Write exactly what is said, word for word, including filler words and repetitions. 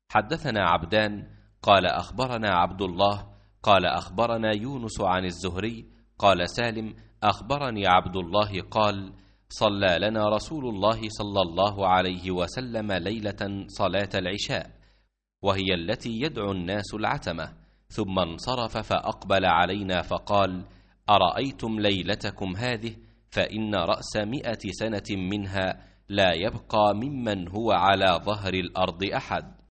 حدثنا عبدان قال أخبرنا عبد الله قال أخبرنا يونس عن الزهري قال سالم أخبرني عبد الله قال صلى لنا رسول الله صلى الله عليه وسلم ليلة صلاة العشاء، وهي التي يدعو الناس العتمة، ثم انصرف فأقبل علينا فقال: أرأيتم ليلتكم هذه؟ فإن رأس مئة سنة منها لا يبقى ممن هو على ظهر الأرض أحد.